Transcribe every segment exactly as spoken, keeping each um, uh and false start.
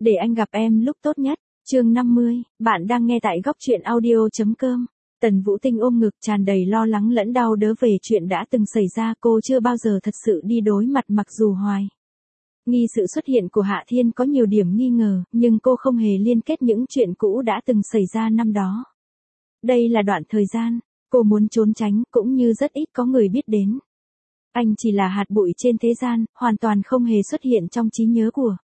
Để anh gặp em lúc tốt nhất. Chương năm mươi, bạn đang nghe tại góc truyện audio.com. Tần Vũ Tinh ôm ngực tràn đầy lo lắng lẫn đau đớn về chuyện đã từng xảy ra, cô chưa bao giờ thật sự đi đối mặt mặc dù hoài nghi sự xuất hiện của Hạ Thiên có nhiều điểm nghi ngờ, nhưng cô không hề liên kết những chuyện cũ đã từng xảy ra năm đó. Đây là đoạn thời gian cô muốn trốn tránh, cũng như rất ít có người biết đến. Anh chỉ là hạt bụi trên thế gian, hoàn toàn không hề xuất hiện trong trí nhớ của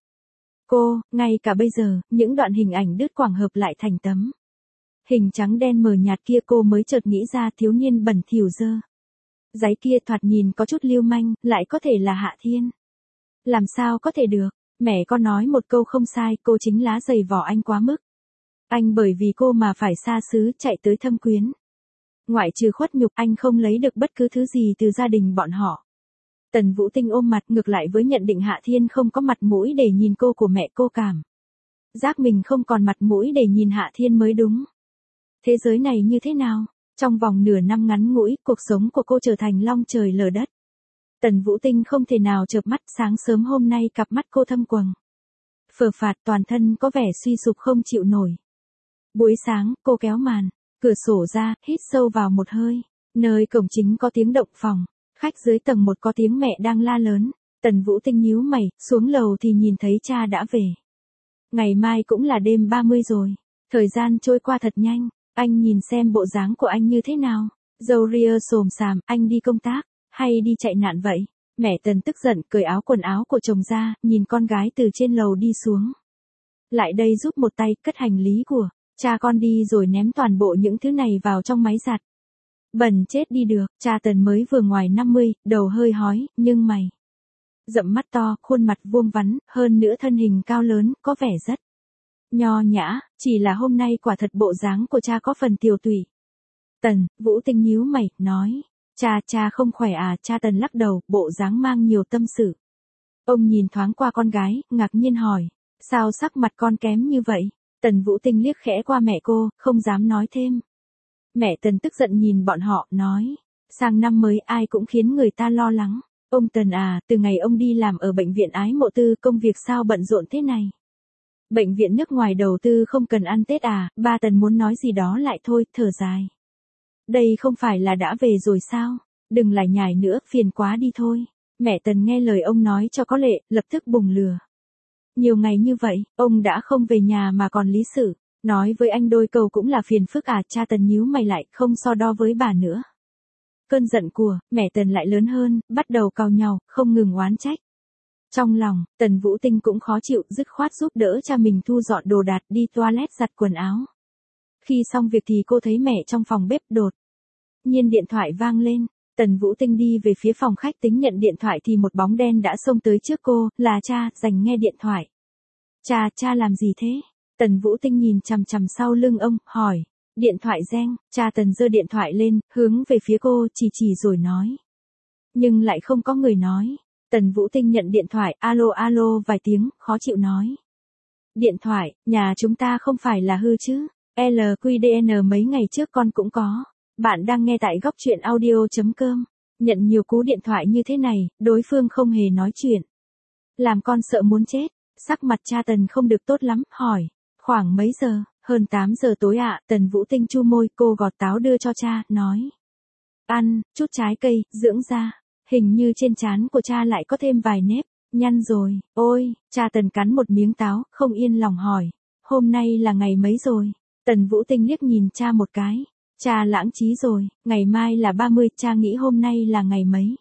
cô. Ngay cả bây giờ, những đoạn hình ảnh đứt quãng hợp lại thành tấm hình trắng đen mờ nhạt kia, cô mới chợt nghĩ ra thiếu niên bẩn thỉu dơ dáy kia thoạt nhìn có chút lưu manh, lại có thể là Hạ Thiên. Làm sao có thể được, mẹ con nói một câu không sai, cô chính lá giày vò anh quá mức. Anh bởi vì cô mà phải xa xứ chạy tới thâm quyến. Ngoại trừ khuất nhục, anh không lấy được bất cứ thứ gì từ gia đình bọn họ. Tần Vũ Tinh ôm mặt, ngược lại với nhận định Hạ Thiên không có mặt mũi để nhìn cô của mẹ cô cảm giác mình không còn mặt mũi để nhìn Hạ Thiên mới đúng. Thế giới này như thế nào? Trong vòng nửa năm ngắn ngủi, cuộc sống của cô trở thành long trời lở đất. Tần Vũ Tinh không thể nào chợp mắt, sáng sớm hôm nay cặp mắt cô thâm quầng phờ phạt, toàn thân có vẻ suy sụp không chịu nổi. Buổi sáng, cô kéo màn cửa sổ ra, hít sâu vào một hơi. Nơi cổng chính có tiếng động phòng khách, dưới tầng một có tiếng mẹ đang la lớn. Tần Vũ Tinh nhíu mày, xuống lầu thì nhìn thấy cha đã về. Ngày mai cũng là đêm ba mươi rồi. Thời gian trôi qua thật nhanh. Anh nhìn xem bộ dáng của anh như thế nào. Râu ria xồm xàm, anh đi công tác hay đi chạy nạn vậy? Mẹ Tần tức giận cởi áo quần áo của chồng ra, nhìn con gái từ trên lầu đi xuống. Lại đây giúp một tay, cất hành lý của cha con đi rồi ném toàn bộ những thứ này vào trong máy giặt. Bẩn chết đi được. Cha Tần mới vừa ngoài năm mươi, đầu hơi hói, nhưng mày rậm, mắt to, khuôn mặt vuông vắn, hơn nữa thân hình cao lớn, có vẻ rất nho nhã, chỉ là hôm nay quả thật bộ dáng của cha có phần tiều tụy. Tần Vũ Tinh nhíu mày, nói, cha, cha không khỏe à? Cha Tần lắc đầu, bộ dáng mang nhiều tâm sự. Ông nhìn thoáng qua con gái, ngạc nhiên hỏi, sao sắc mặt con kém như vậy? Tần Vũ Tinh liếc khẽ qua mẹ cô, không dám nói thêm. Mẹ Tần tức giận nhìn bọn họ, nói, sang năm mới ai cũng khiến người ta lo lắng. Ông Tần à, từ ngày ông đi làm ở bệnh viện Ái Mộ Tư, công việc sao bận rộn thế này? Bệnh viện nước ngoài đầu tư không cần ăn Tết à? Ba Tần muốn nói gì đó lại thôi, thở dài. Đây không phải là đã về rồi sao? Đừng lại nhải nữa, phiền quá đi thôi. Mẹ Tần nghe lời ông nói cho có lệ, lập tức bùng lừa. Nhiều ngày như vậy, ông đã không về nhà mà còn lý sự. Nói với anh đôi câu cũng là phiền phức à? Cha Tần nhíu mày lại, không so đo với bà nữa. Cơn giận của mẹ Tần lại lớn hơn, bắt đầu càu nhàu, không ngừng oán trách. Trong lòng, Tần Vũ Tinh cũng khó chịu, dứt khoát giúp đỡ cha mình thu dọn đồ đạc, đi toilet giặt quần áo. Khi xong việc thì cô thấy mẹ trong phòng bếp, đột nhiên điện thoại vang lên. Tần Vũ Tinh đi về phía phòng khách tính nhận điện thoại thì một bóng đen đã xông tới trước cô, là cha, giành nghe điện thoại. Cha, cha làm gì thế? Tần Vũ Tinh nhìn chằm chằm sau lưng ông, hỏi. Điện thoại reng, cha Tần giơ điện thoại lên, hướng về phía cô, chỉ chỉ rồi nói. Nhưng lại không có người nói. Tần Vũ Tinh nhận điện thoại, alo alo vài tiếng, khó chịu nói. Điện thoại, nhà chúng ta không phải là hư chứ? lờ quy đê en mấy ngày trước con cũng có. Bạn đang nghe tại góc truyện audio.com. Nhận nhiều cú điện thoại như thế này, đối phương không hề nói chuyện. Làm con sợ muốn chết. Sắc mặt cha Tần không được tốt lắm, hỏi. Khoảng mấy giờ? Hơn tám giờ tối ạ. Tần Vũ Tinh chu môi, cô gọt táo đưa cho cha, nói. Ăn, chút trái cây, dưỡng da. Hình như trên trán của cha lại có thêm vài nếp nhăn rồi. Ôi, cha Tần cắn một miếng táo, không yên lòng hỏi. Hôm nay là ngày mấy rồi? Tần Vũ Tinh liếc nhìn cha một cái. Cha lãng trí rồi, ngày mai là ba mươi, cha nghĩ hôm nay là ngày mấy?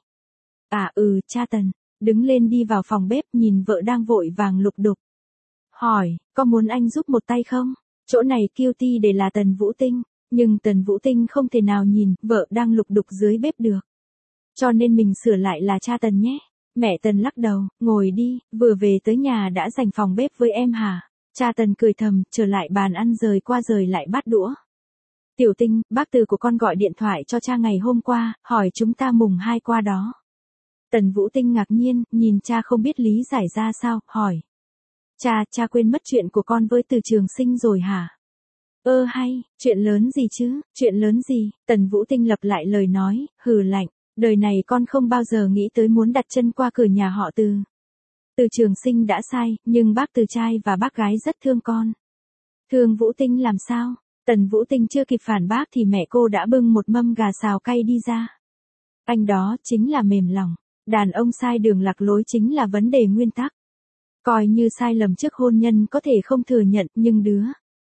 À ừ, cha Tần, đứng lên đi vào phòng bếp, nhìn vợ đang vội vàng lục đục. Hỏi, có muốn anh giúp một tay không? Chỗ này guilty để là Tần Vũ Tinh, nhưng Tần Vũ Tinh không thể nào nhìn vợ đang lục đục dưới bếp được. Cho nên mình sửa lại là cha Tần nhé. Mẹ Tần lắc đầu, ngồi đi, vừa về tới nhà đã giành phòng bếp với em hả? Cha Tần cười thầm, trở lại bàn ăn rời qua rời lại bát đũa. Tiểu Tinh, bác Từ của con gọi điện thoại cho cha ngày hôm qua, hỏi chúng ta mùng hai qua đó. Tần Vũ Tinh ngạc nhiên, nhìn cha không biết lý giải ra sao, hỏi. Cha, cha quên mất chuyện của con với Từ Trường Sinh rồi hả? Ơ hay, chuyện lớn gì chứ, chuyện lớn gì? Tần Vũ Tinh lặp lại lời nói, hừ lạnh, đời này con không bao giờ nghĩ tới muốn đặt chân qua cửa nhà họ Từ. Từ Trường Sinh đã sai, nhưng bác Từ trai và bác gái rất thương con. Thương Vũ Tinh làm sao? Tần Vũ Tinh chưa kịp phản bác thì mẹ cô đã bưng một mâm gà xào cay đi ra. Anh đó chính là mềm lòng. Đàn ông sai đường lạc lối chính là vấn đề nguyên tắc. Coi như sai lầm trước hôn nhân có thể không thừa nhận, nhưng đứa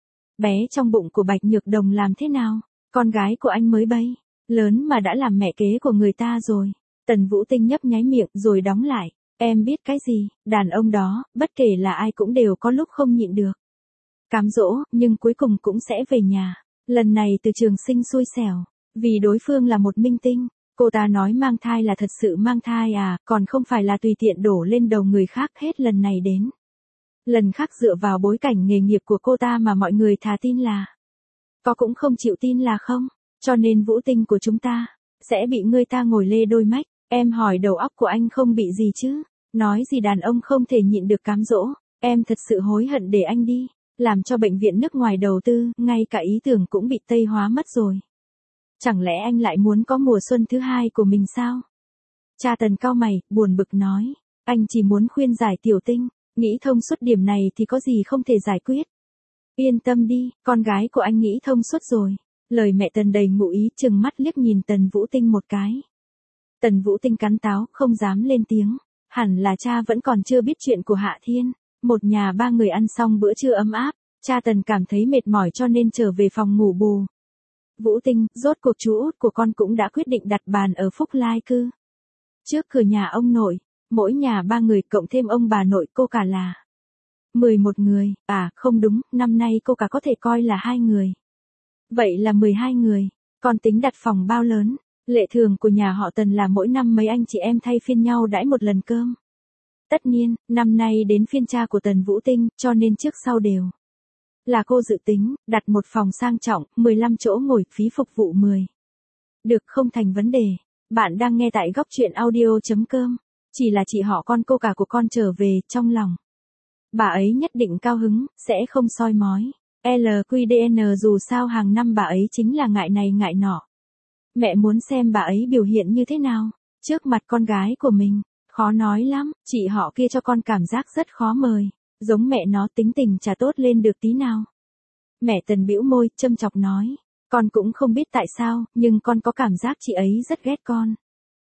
bé trong bụng của Bạch Nhược Đồng làm thế nào? Con gái của anh mới bấy lớn mà đã làm mẹ kế của người ta rồi. Tần Vũ Tinh nhấp nháy miệng rồi đóng lại. Em biết cái gì, đàn ông đó, bất kể là ai cũng đều có lúc không nhịn được. Cám dỗ, nhưng cuối cùng cũng sẽ về nhà. Lần này Từ Trường Sinh xui xẻo, vì đối phương là một minh tinh. Cô ta nói mang thai là thật sự mang thai à, còn không phải là tùy tiện đổ lên đầu người khác hết lần này đến. Lần khác dựa vào bối cảnh nghề nghiệp của cô ta mà mọi người thà tin là. Có cũng không chịu tin là không, cho nên Vũ Tinh của chúng ta, sẽ bị người ta ngồi lê đôi mách. Em hỏi đầu óc của anh không bị gì chứ, nói gì đàn ông không thể nhịn được cám dỗ, em thật sự hối hận để anh đi, làm cho bệnh viện nước ngoài đầu tư, ngay cả ý tưởng cũng bị Tây hóa mất rồi. Chẳng lẽ anh lại muốn có mùa xuân thứ hai của mình sao? Cha Tần cau mày, buồn bực nói, anh chỉ muốn khuyên giải Tiểu Tinh, nghĩ thông suốt điểm này thì có gì không thể giải quyết. Yên tâm đi, con gái của anh nghĩ thông suốt rồi. Lời mẹ Tần đầy ngụ ý, trừng mắt liếc nhìn Tần Vũ Tinh một cái. Tần Vũ Tinh cắn táo, không dám lên tiếng. Hẳn là cha vẫn còn chưa biết chuyện của Hạ Thiên. Một nhà ba người ăn xong bữa trưa ấm áp, cha Tần cảm thấy mệt mỏi cho nên trở về phòng ngủ bù. Vũ Tinh, rốt cuộc chú út của con cũng đã quyết định đặt bàn ở Phúc Lai cư. Trước cửa nhà ông nội, mỗi nhà ba người cộng thêm ông bà nội cô cả là mười một người, à không đúng, năm nay cô cả có thể coi là hai người. Vậy là mười hai người, con tính đặt phòng bao lớn, lệ thường của nhà họ Tần là mỗi năm mấy anh chị em thay phiên nhau đãi một lần cơm. Tất nhiên, năm nay đến phiên cha của Tần Vũ Tinh, cho nên trước sau đều là cô dự tính, đặt một phòng sang trọng, mười lăm chỗ ngồi, phí phục vụ mười. Được không thành vấn đề. Bạn đang nghe tại góc truyện audio.com. Chỉ là chị họ con cô cả của con trở về, trong lòng bà ấy nhất định cao hứng, sẽ không soi mói. lờ quy đê en dù sao hàng năm bà ấy chính là ngại này ngại nọ. Mẹ muốn xem bà ấy biểu hiện như thế nào, trước mặt con gái của mình, khó nói lắm, chị họ kia cho con cảm giác rất khó mời, giống mẹ nó tính tình chả tốt lên được tí nào. Mẹ Tần bĩu môi, châm chọc nói, con cũng không biết tại sao, nhưng con có cảm giác chị ấy rất ghét con.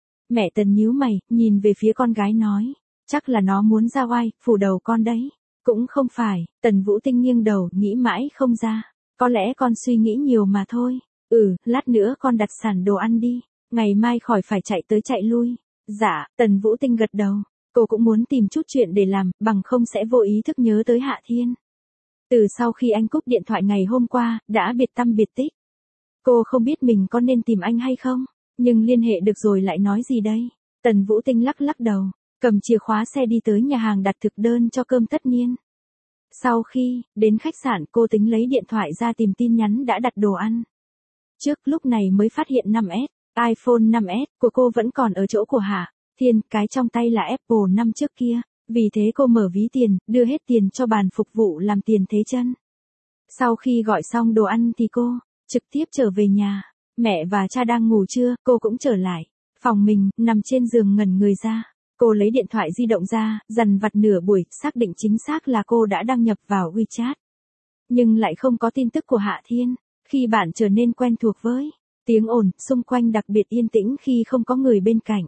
Mẹ Tần nhíu mày, nhìn về phía con gái nói, chắc là nó muốn ra oai, phủ đầu con đấy. Cũng không phải, Tần Vũ Tinh nghiêng đầu, nghĩ mãi không ra. Có lẽ con suy nghĩ nhiều mà thôi. Ừ, lát nữa con đặt sẵn đồ ăn đi, ngày mai khỏi phải chạy tới chạy lui. Dạ, Tần Vũ Tinh gật đầu. Cô cũng muốn tìm chút chuyện để làm, bằng không sẽ vô ý thức nhớ tới Hạ Thiên. Từ sau khi anh cúp điện thoại ngày hôm qua, đã biệt tăm biệt tích. Cô không biết mình có nên tìm anh hay không, nhưng liên hệ được rồi lại nói gì đây? Tần Vũ Tinh lắc lắc đầu, cầm chìa khóa xe đi tới nhà hàng đặt thực đơn cho cơm tất niên. Sau khi đến khách sạn, cô tính lấy điện thoại ra tìm tin nhắn đã đặt đồ ăn. Trước lúc này mới phát hiện năm S, iPhone năm S của cô vẫn còn ở chỗ của Hạ Thiên, cái trong tay là Apple năm trước kia. Vì thế cô mở ví tiền, đưa hết tiền cho bàn phục vụ làm tiền thế chân. Sau khi gọi xong đồ ăn thì cô trực tiếp trở về nhà. Mẹ và cha đang ngủ trưa, cô cũng trở lại phòng mình, nằm trên giường ngẩn người ra. Cô lấy điện thoại di động ra, dằn vặt nửa buổi, xác định chính xác là cô đã đăng nhập vào WeChat. Nhưng lại không có tin tức của Hạ Thiên. Khi bạn trở nên quen thuộc với tiếng ồn xung quanh đặc biệt yên tĩnh khi không có người bên cạnh.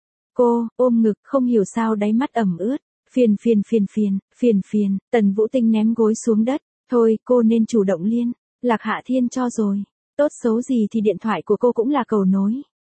Cô ôm ngực, không hiểu sao đáy mắt ẩm ướt. Phiền phiền phiền phiền, phiền phiền, Tần Vũ Tinh ném gối xuống đất. Thôi, cô nên chủ động liên lạc Hạ Thiên cho rồi. Tốt xấu gì thì điện thoại của cô cũng là cầu nối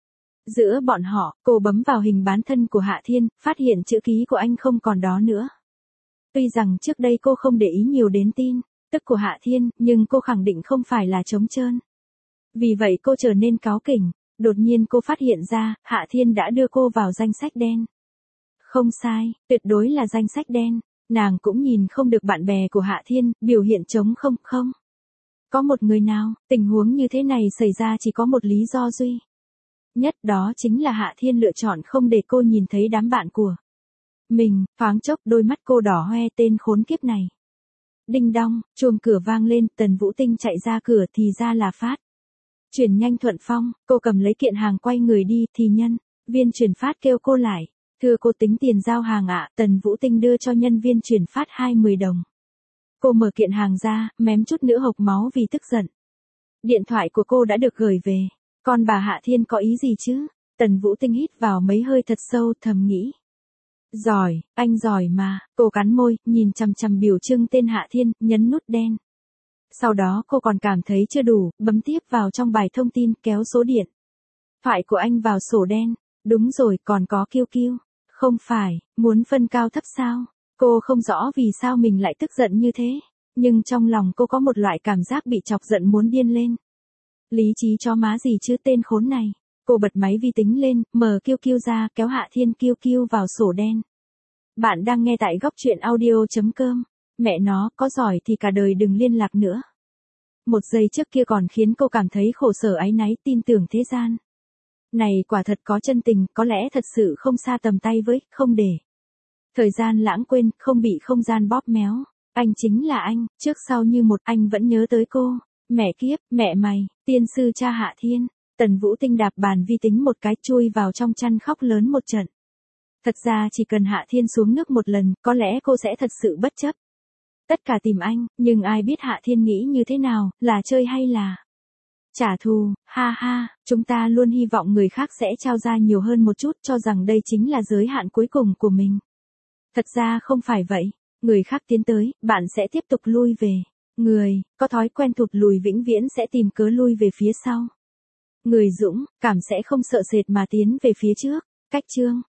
giữa bọn họ. Cô bấm vào hình bán thân của Hạ Thiên, phát hiện chữ ký của anh không còn đó nữa. Tuy rằng trước đây cô không để ý nhiều đến tin tức của Hạ Thiên, nhưng cô khẳng định không phải là trống trơn. Vì vậy cô trở nên cáu kỉnh. Đột nhiên cô phát hiện ra, Hạ Thiên đã đưa cô vào danh sách đen. Không sai, tuyệt đối là danh sách đen. Nàng cũng nhìn không được bạn bè của Hạ Thiên, biểu hiện trống không không. Có một người nào, tình huống như thế này xảy ra chỉ có một lý do duy nhất, đó chính là Hạ Thiên lựa chọn không để cô nhìn thấy đám bạn của mình. Thoáng chốc đôi mắt cô đỏ hoe, tên khốn kiếp này. Đinh đong, chuông cửa vang lên, Tần Vũ Tinh chạy ra cửa thì ra là Phát Chuyển Nhanh Thuận Phong. Cô cầm lấy kiện hàng quay người đi, thì nhân viên chuyển phát kêu cô lại. Thưa cô tính tiền giao hàng ạ, Tần Vũ Tinh đưa cho nhân viên chuyển phát hai mươi đồng. Cô mở kiện hàng ra, mém chút nữa hộc máu vì tức giận. Điện thoại của cô đã được gửi về. Con bà Hạ Thiên có ý gì chứ? Tần Vũ Tinh hít vào mấy hơi thật sâu, thầm nghĩ. Giỏi, anh giỏi mà. Cô cắn môi, nhìn chằm chằm biểu trưng tên Hạ Thiên, nhấn nút đen. Sau đó cô còn cảm thấy chưa đủ, bấm tiếp vào trong bài thông tin, kéo số điện thoại của anh vào sổ đen. Đúng rồi, còn có kiu kiu. Không phải, muốn phân cao thấp sao? Cô không rõ vì sao mình lại tức giận như thế. Nhưng trong lòng cô có một loại cảm giác bị chọc giận muốn điên lên. Lý trí cho má gì chứ tên khốn này. Cô bật máy vi tính lên, mở kiu kiu ra, kéo Hạ Thiên kiu kiu vào sổ đen. Bạn đang nghe tại góc truyện audio chấm com. Mẹ nó, có giỏi thì cả đời đừng liên lạc nữa. Một giây trước kia còn khiến cô cảm thấy khổ sở áy náy, tin tưởng thế gian này quả thật có chân tình, có lẽ thật sự không xa tầm tay với, không để thời gian lãng quên, không bị không gian bóp méo. Anh chính là anh, trước sau như một, anh vẫn nhớ tới cô. Mẹ kiếp, mẹ mày, tiên sư cha Hạ Thiên. Tần Vũ Tinh đạp bàn vi tính một cái, chui vào trong chăn khóc lớn một trận. Thật ra chỉ cần Hạ Thiên xuống nước một lần, có lẽ cô sẽ thật sự bất chấp tất cả tìm anh, nhưng ai biết Hạ Thiên nghĩ như thế nào, là chơi hay là trả thù. Ha ha, chúng ta luôn hy vọng người khác sẽ trao ra nhiều hơn một chút, cho rằng đây chính là giới hạn cuối cùng của mình. Thật ra không phải vậy, người khác tiến tới, bạn sẽ tiếp tục lui về. Người có thói quen thụt lùi vĩnh viễn sẽ tìm cớ lui về phía sau. Người dũng cảm sẽ không sợ sệt mà tiến về phía trước. Cách chương